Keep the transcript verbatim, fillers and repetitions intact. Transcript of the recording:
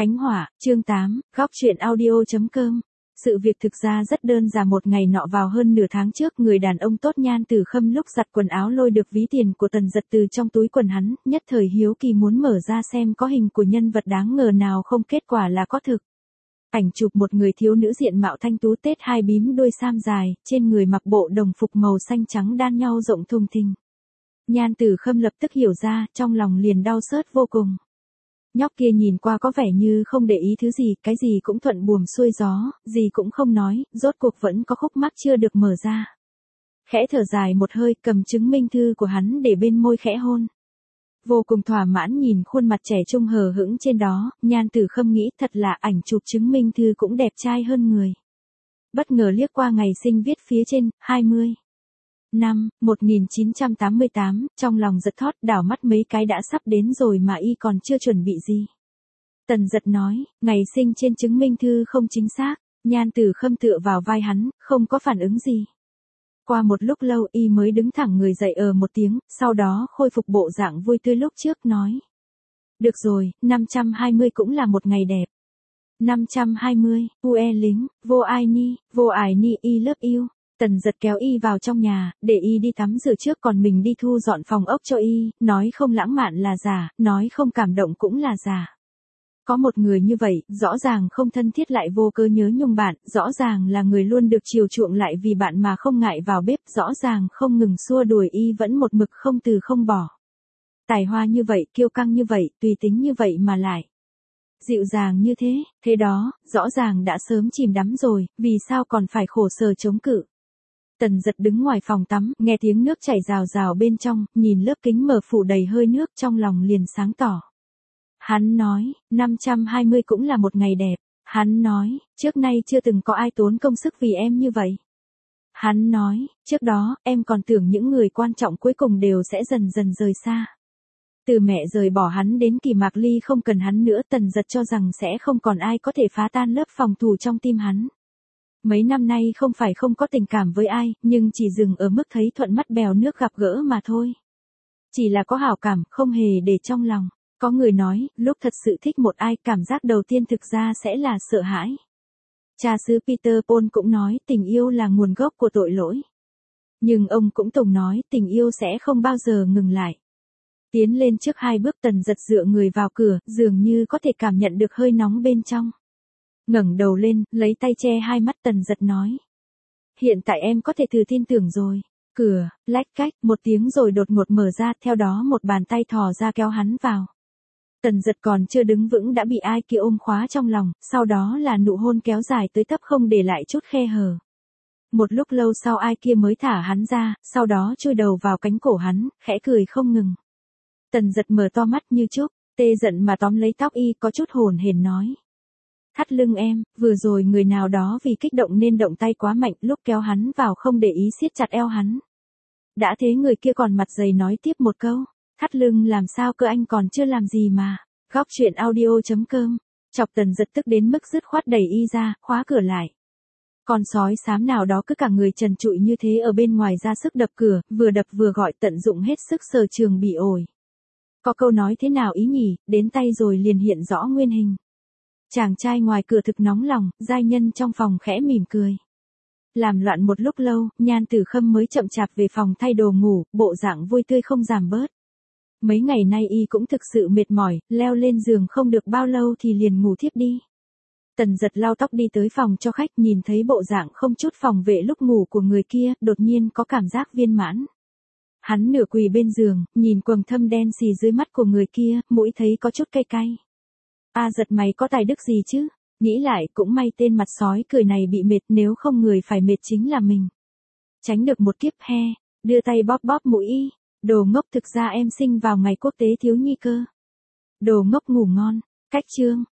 Ánh hỏa, chương tám, góc truyện audio.com. Sự việc thực ra rất đơn giản. Một ngày nọ vào hơn nửa tháng trước, người đàn ông tốt Nhan Tử Khâm lúc giặt quần áo lôi được ví tiền của Tần Dật từ trong túi quần hắn, nhất thời hiếu kỳ muốn mở ra xem có hình của nhân vật đáng ngờ nào không, kết quả là có thực. Ảnh chụp một người thiếu nữ diện mạo thanh tú, tết hai bím đuôi sam dài, trên người mặc bộ đồng phục màu xanh trắng đan nhau rộng thùng thình. Nhan Tử Khâm lập tức hiểu ra, trong lòng liền đau xót vô cùng. Nhóc kia nhìn qua có vẻ như không để ý thứ gì, cái gì cũng thuận buồm xuôi gió, gì cũng không nói, rốt cuộc vẫn có khúc mắc chưa được mở ra. Khẽ thở dài một hơi, cầm chứng minh thư của hắn để bên môi khẽ hôn. Vô cùng thỏa mãn nhìn khuôn mặt trẻ trung hờ hững trên đó, Nhan Tử Khâm nghĩ thật là ảnh chụp chứng minh thư cũng đẹp trai hơn người. Bất ngờ liếc qua ngày sinh viết phía trên, hai mươi. Năm, một nghìn chín trăm tám mươi tám, trong lòng giật thót, đảo mắt mấy cái đã sắp đến rồi mà y còn chưa chuẩn bị gì. Tần Dật nói, ngày sinh trên chứng minh thư không chính xác. Nhan Tử Khâm tựa vào vai hắn, không có phản ứng gì. Qua một lúc lâu y mới đứng thẳng người dậy ờ một tiếng, sau đó khôi phục bộ dạng vui tươi lúc trước, nói. Được rồi, năm trăm hai mươi cũng là một ngày đẹp. năm trăm hai mươi, ue lính, vô ai ni, vô ải ni y lớp yêu. Tần Dật kéo y vào trong nhà, để y đi tắm rửa trước còn mình đi thu dọn phòng ốc cho y, nói không lãng mạn là giả, nói không cảm động cũng là giả. Có một người như vậy, rõ ràng không thân thiết lại vô cớ nhớ nhung bạn, rõ ràng là người luôn được chiều chuộng lại vì bạn mà không ngại vào bếp, rõ ràng không ngừng xua đuổi y vẫn một mực không từ không bỏ. Tài hoa như vậy, kiêu căng như vậy, tùy tính như vậy mà lại dịu dàng như thế, thế đó, rõ ràng đã sớm chìm đắm rồi, vì sao còn phải khổ sở chống cự. Tần Dật đứng ngoài phòng tắm, nghe tiếng nước chảy rào rào bên trong, nhìn lớp kính mờ phủ đầy hơi nước, trong lòng liền sáng tỏ. Hắn nói, năm trăm hai mươi cũng là một ngày đẹp. Hắn nói, trước nay chưa từng có ai tốn công sức vì em như vậy. Hắn nói, trước đó, em còn tưởng những người quan trọng cuối cùng đều sẽ dần dần rời xa. Từ mẹ rời bỏ hắn đến Kỳ Mạc Ly không cần hắn nữa, Tần Dật cho rằng sẽ không còn ai có thể phá tan lớp phòng thủ trong tim hắn. Mấy năm nay không phải không có tình cảm với ai, nhưng chỉ dừng ở mức thấy thuận mắt bèo nước gặp gỡ mà thôi. Chỉ là có hảo cảm, không hề để trong lòng. Có người nói, lúc thật sự thích một ai, cảm giác đầu tiên thực ra sẽ là sợ hãi. Cha xứ Peter Paul cũng nói, tình yêu là nguồn gốc của tội lỗi. Nhưng ông cũng từng nói, tình yêu sẽ không bao giờ ngừng lại. Tiến lên trước hai bước, Tần Dật dựa người vào cửa, dường như có thể cảm nhận được hơi nóng bên trong. Ngẩng đầu lên, lấy tay che hai mắt, Tần Dật nói. Hiện tại em có thể thử tin tưởng rồi. Cửa, lách cách, một tiếng rồi đột ngột mở ra, theo đó một bàn tay thò ra kéo hắn vào. Tần Dật còn chưa đứng vững đã bị ai kia ôm khóa trong lòng, sau đó là nụ hôn kéo dài tới tấp không để lại chút khe hở. Một lúc lâu sau ai kia mới thả hắn ra, sau đó chui đầu vào cánh cổ hắn, khẽ cười không ngừng. Tần Dật mở to mắt như chớp, tê giận mà tóm lấy tóc y, có chút hồn hển nói. Thắt lưng em, vừa rồi người nào đó vì kích động nên động tay quá mạnh, lúc kéo hắn vào không để ý siết chặt eo hắn. Đã thế người kia còn mặt dày nói tiếp một câu. Thắt lưng làm sao cơ, anh còn chưa làm gì mà. Góc truyện audio.com. Chọc Tần Dật tức đến mức dứt khoát đẩy y ra, khóa cửa lại. Con sói xám nào đó cứ cả người trần trụi như thế ở bên ngoài ra sức đập cửa, vừa đập vừa gọi, tận dụng hết sức sở trường bị ổi. Có câu nói thế nào ý nhỉ, đến tay rồi liền hiện rõ nguyên hình. Chàng trai ngoài cửa thực nóng lòng, giai nhân trong phòng khẽ mỉm cười. Làm loạn một lúc lâu, Nhan Tử Khâm mới chậm chạp về phòng thay đồ ngủ, bộ dạng vui tươi không giảm bớt. Mấy ngày nay y cũng thực sự mệt mỏi, leo lên giường không được bao lâu thì liền ngủ thiếp đi. Tần Dật lau tóc đi tới phòng cho khách, nhìn thấy bộ dạng không chút phòng vệ lúc ngủ của người kia, đột nhiên có cảm giác viên mãn. Hắn nửa quỳ bên giường, nhìn quầng thâm đen xì dưới mắt của người kia, mũi thấy có chút cay cay. A Dật mày có tài đức gì chứ? Nghĩ lại cũng may tên mặt sói cười này bị mệt, nếu không người phải mệt chính là mình. Tránh được một kiếp he, đưa tay bóp bóp mũi y. Đồ ngốc, thực ra em sinh vào ngày quốc tế thiếu nhi cơ. Đồ ngốc ngủ ngon. Cách chương.